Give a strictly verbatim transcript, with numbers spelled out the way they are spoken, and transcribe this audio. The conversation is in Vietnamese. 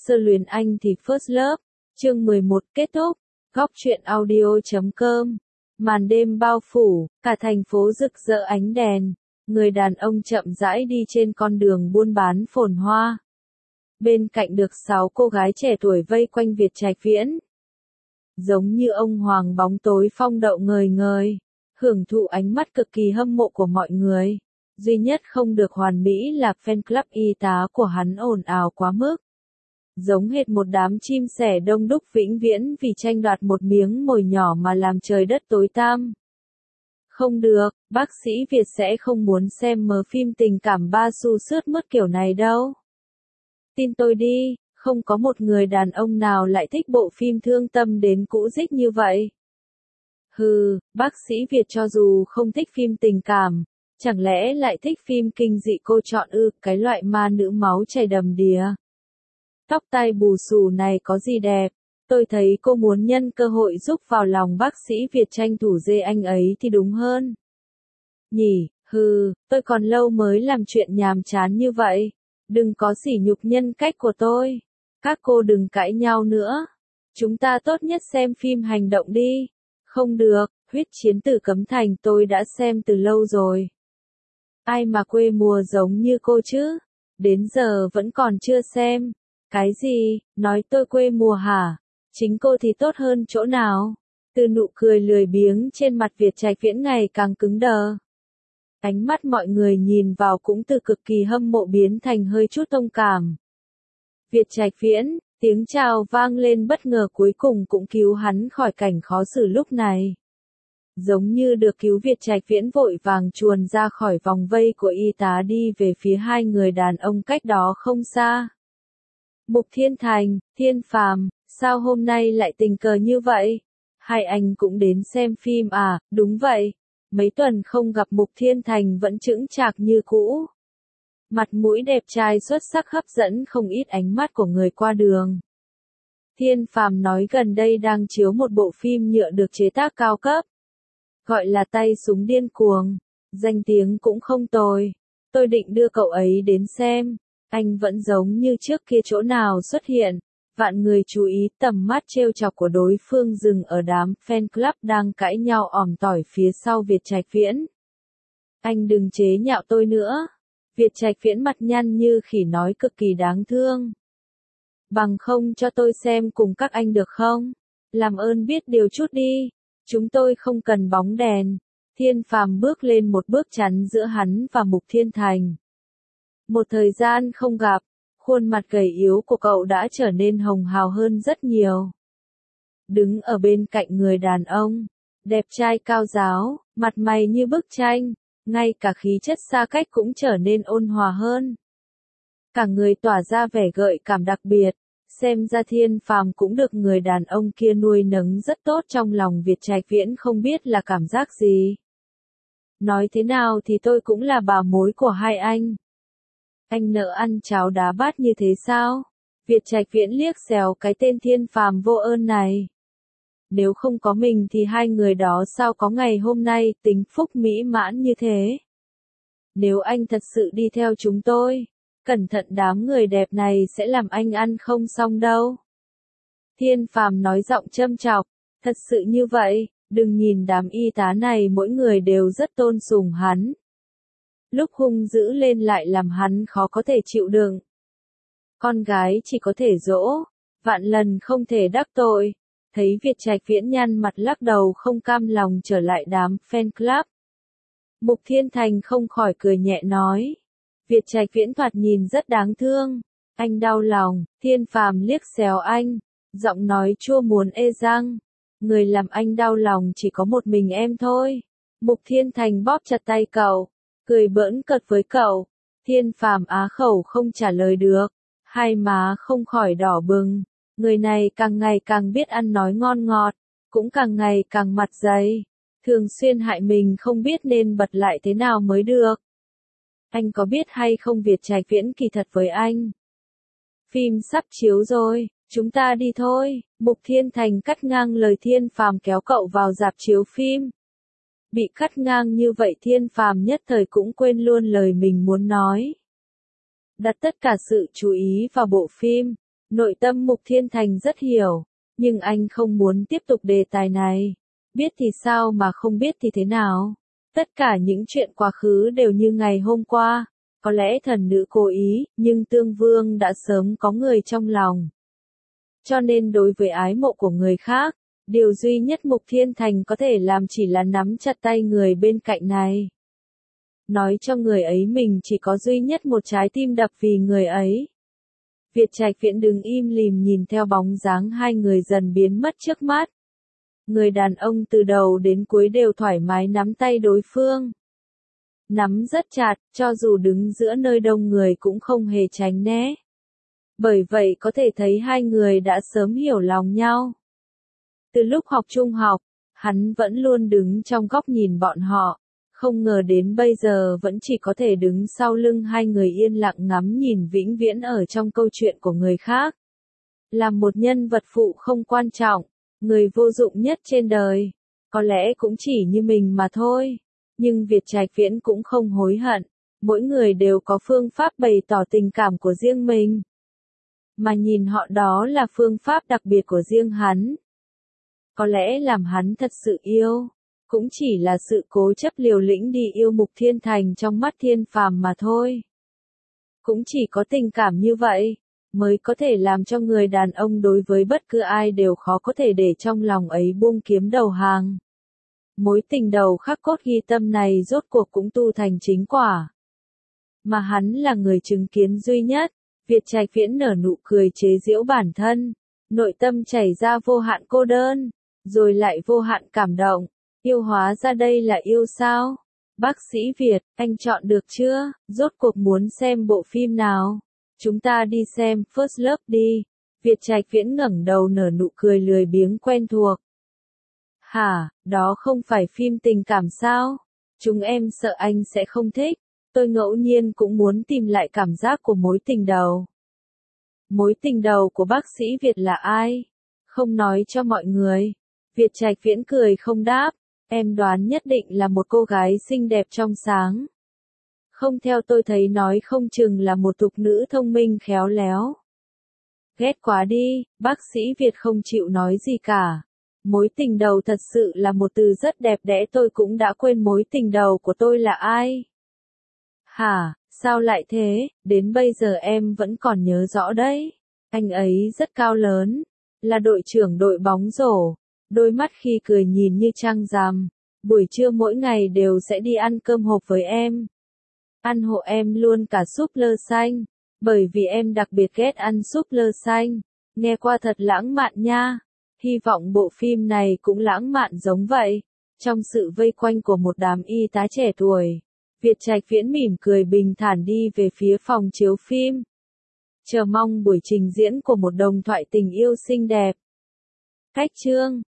Sơ luyến anh thì First Love, chương mười một kết thúc, góc truyện audio chấm com. Màn đêm bao phủ, cả thành phố rực rỡ ánh đèn, người đàn ông chậm rãi đi trên con đường buôn bán phồn hoa. Bên cạnh được sáu cô gái trẻ tuổi vây quanh Việt Trạch Viễn. Giống như ông hoàng bóng tối phong đậu ngời ngời, hưởng thụ ánh mắt cực kỳ hâm mộ của mọi người. Duy nhất không được hoàn mỹ là fan club y tá của hắn ồn ào quá mức. Giống hệt một đám chim sẻ đông đúc vĩnh viễn vì tranh đoạt một miếng mồi nhỏ mà làm trời đất tối tăm. Không được, bác sĩ Việt sẽ không muốn xem mớ phim tình cảm ba xu sướt mướt kiểu này đâu. Tin tôi đi, không có một người đàn ông nào lại thích bộ phim thương tâm đến cũ dích như vậy. Hừ, bác sĩ Việt cho dù không thích phim tình cảm, chẳng lẽ lại thích phim kinh dị cô chọn ư, cái loại ma nữ máu chảy đầm đìa. Tóc tai bù xù này có gì đẹp, tôi thấy cô muốn nhân cơ hội giúp vào lòng bác sĩ Việt tranh thủ dê anh ấy thì đúng hơn. Nhỉ, hừ, tôi còn lâu mới làm chuyện nhàm chán như vậy, đừng có sỉ nhục nhân cách của tôi. Các cô đừng cãi nhau nữa, chúng ta tốt nhất xem phim hành động đi. Không được, huyết chiến tử cấm thành tôi đã xem từ lâu rồi. Ai mà quê mùa giống như cô chứ, đến giờ vẫn còn chưa xem. Cái gì, nói tôi quê mùa hả? Chính cô thì tốt hơn chỗ nào? Từ nụ cười lười biếng trên mặt Việt Trạch Viễn ngày càng cứng đờ. Ánh mắt mọi người nhìn vào cũng từ cực kỳ hâm mộ biến thành hơi chút thông cảm. Việt Trạch Viễn, tiếng chào vang lên bất ngờ cuối cùng cũng cứu hắn khỏi cảnh khó xử lúc này. Giống như được cứu Việt Trạch Viễn vội vàng chuồn ra khỏi vòng vây của y tá đi về phía hai người đàn ông cách đó không xa. Mục Thiên Thành, Thiên Phàm, sao hôm nay lại tình cờ như vậy? Hai anh cũng đến xem phim à? Đúng vậy. Mấy tuần không gặp Mục Thiên Thành vẫn chững chạc như cũ. Mặt mũi đẹp trai xuất sắc hấp dẫn không ít ánh mắt của người qua đường. Thiên Phàm nói gần đây đang chiếu một bộ phim nhựa được chế tác cao cấp. Gọi là Tay súng điên cuồng. Danh tiếng cũng không tồi. Tôi định đưa cậu ấy đến xem. Anh vẫn giống như trước kia chỗ nào xuất hiện. Vạn người chú ý tầm mắt trêu chọc của đối phương dừng ở đám fan club đang cãi nhau ỏm tỏi phía sau Việt Trạch Viễn. Anh đừng chế nhạo tôi nữa. Việt Trạch Viễn mặt nhăn như khỉ nói cực kỳ đáng thương. Bằng không cho tôi xem cùng các anh được không? Làm ơn biết điều chút đi. Chúng tôi không cần bóng đèn. Thiên Phàm bước lên một bước chắn giữa hắn và Mục Thiên Thành. Một thời gian không gặp, khuôn mặt gầy yếu của cậu đã trở nên hồng hào hơn rất nhiều. Đứng ở bên cạnh người đàn ông, đẹp trai cao ráo, mặt mày như bức tranh, ngay cả khí chất xa cách cũng trở nên ôn hòa hơn. Cả người tỏa ra vẻ gợi cảm đặc biệt, xem ra Thiên Phàm cũng được người đàn ông kia nuôi nấng rất tốt trong lòng Việt Trạch Viễn không biết là cảm giác gì. Nói thế nào thì tôi cũng là bà mối của hai anh. Anh nỡ ăn cháo đá bát như thế sao? Việt Trạch Viễn liếc xéo cái tên Thiên Phàm vô ơn này. Nếu không có mình thì hai người đó sao có ngày hôm nay tính phúc mỹ mãn như thế? Nếu anh thật sự đi theo chúng tôi, cẩn thận đám người đẹp này sẽ làm anh ăn không xong đâu. Thiên Phàm nói giọng châm chọc, thật sự như vậy, đừng nhìn đám y tá này mỗi người đều rất tôn sùng hắn. Lúc hung dữ lên lại làm hắn khó có thể chịu đựng. Con gái chỉ có thể dỗ, vạn lần không thể đắc tội. Thấy Việt Trạch Viễn nhăn mặt lắc đầu không cam lòng trở lại đám fan club. Mục Thiên Thành không khỏi cười nhẹ nói. Việt Trạch Viễn thoạt nhìn rất đáng thương. Anh đau lòng, Thiên Phàm liếc xéo anh. Giọng nói chua muốn ê răng. Người làm anh đau lòng chỉ có một mình em thôi. Mục Thiên Thành bóp chặt tay cậu. Cười bỡn cợt với cậu. Thiên Phàm á khẩu không trả lời được. Hai má không khỏi đỏ bừng. Người này càng ngày càng biết ăn nói ngon ngọt. Cũng càng ngày càng mặt dày. Thường xuyên hại mình không biết nên bật lại thế nào mới được. Anh có biết hay không Việt Trạch Viễn kỳ thật với anh? Phim sắp chiếu rồi, chúng ta đi thôi. Mục Thiên Thành cắt ngang lời Thiên Phàm kéo cậu vào rạp chiếu phim. Bị cắt ngang như vậy Thiên Phàm nhất thời cũng quên luôn lời mình muốn nói. Đặt tất cả sự chú ý vào bộ phim, Nội tâm Mục Thiên Thành rất hiểu, nhưng anh không muốn tiếp tục đề tài này. Biết thì sao mà không biết thì thế nào? Tất cả những chuyện quá khứ đều như ngày hôm qua. Có lẽ thần nữ cố ý, nhưng Tương Vương đã sớm có người trong lòng. Cho nên đối với ái mộ của người khác, điều duy nhất Mục Thiên Thành có thể làm chỉ là nắm chặt tay người bên cạnh này. Nói cho người ấy mình chỉ có duy nhất một trái tim đập vì người ấy. Việt Trạch Viễn đứng im lìm nhìn theo bóng dáng hai người dần biến mất trước mắt. Người đàn ông từ đầu đến cuối đều thoải mái nắm tay đối phương. Nắm rất chặt, cho dù đứng giữa nơi đông người cũng không hề tránh né. Bởi vậy có thể thấy hai người đã sớm hiểu lòng nhau. Từ lúc học trung học, hắn vẫn luôn đứng trong góc nhìn bọn họ. Không ngờ đến bây giờ vẫn chỉ có thể đứng sau lưng hai người yên lặng ngắm nhìn vĩnh viễn ở trong câu chuyện của người khác. Làm một nhân vật phụ không quan trọng, người vô dụng nhất trên đời, có lẽ cũng chỉ như mình mà thôi. Nhưng Việt Trạch Viễn cũng không hối hận, mỗi người đều có phương pháp bày tỏ tình cảm của riêng mình. Mà nhìn họ đó là phương pháp đặc biệt của riêng hắn. Có lẽ làm hắn thật sự yêu, cũng chỉ là sự cố chấp liều lĩnh đi yêu Mục Thiên Thành trong mắt thiên phàm mà thôi. Cũng chỉ có tình cảm như vậy, mới có thể làm cho người đàn ông đối với bất cứ ai đều khó có thể để trong lòng ấy buông kiếm đầu hàng. Mối tình đầu khắc cốt ghi tâm này rốt cuộc cũng tu thành chính quả. Mà hắn là người chứng kiến duy nhất, Việt Trạch Viễn nở nụ cười chế giễu bản thân, nội tâm chảy ra vô hạn cô đơn, rồi lại vô hạn cảm động. Yêu hóa ra đây là yêu sao? Bác sĩ Việt, anh chọn được chưa? Rốt cuộc muốn xem bộ phim nào? Chúng ta đi xem First Love đi. Việt Trạch Viễn ngẩng đầu nở nụ cười lười biếng quen thuộc. Hả, đó không phải phim tình cảm sao? Chúng em sợ anh sẽ không thích. Tôi ngẫu nhiên cũng muốn tìm lại cảm giác của mối tình đầu. Mối tình đầu của bác sĩ Việt là ai? Không nói cho mọi người. Việt Trạch Viễn cười không đáp. Em đoán nhất định là một cô gái xinh đẹp trong sáng. Không theo tôi thấy nói không chừng là một tục nữ thông minh khéo léo. Ghét quá đi, bác sĩ Việt không chịu nói gì cả. Mối tình đầu thật sự là một từ rất đẹp đẽ, tôi cũng đã quên mối tình đầu của tôi là ai. Hả, sao lại thế, đến bây giờ em vẫn còn nhớ rõ đấy. Anh ấy rất cao lớn, là đội trưởng đội bóng rổ. Đôi mắt khi cười nhìn như trăng rằm, buổi trưa mỗi ngày đều sẽ đi ăn cơm hộp với em. Ăn hộ em luôn cả súp lơ xanh, bởi vì em đặc biệt ghét ăn súp lơ xanh. Nghe qua thật lãng mạn nha. Hy vọng bộ phim này cũng lãng mạn giống vậy. Trong sự vây quanh của một đám y tá trẻ tuổi, Việt Trạch Viễn mỉm cười bình thản đi về phía phòng chiếu phim. Chờ mong buổi trình diễn của một đồng thoại tình yêu xinh đẹp. Cách chương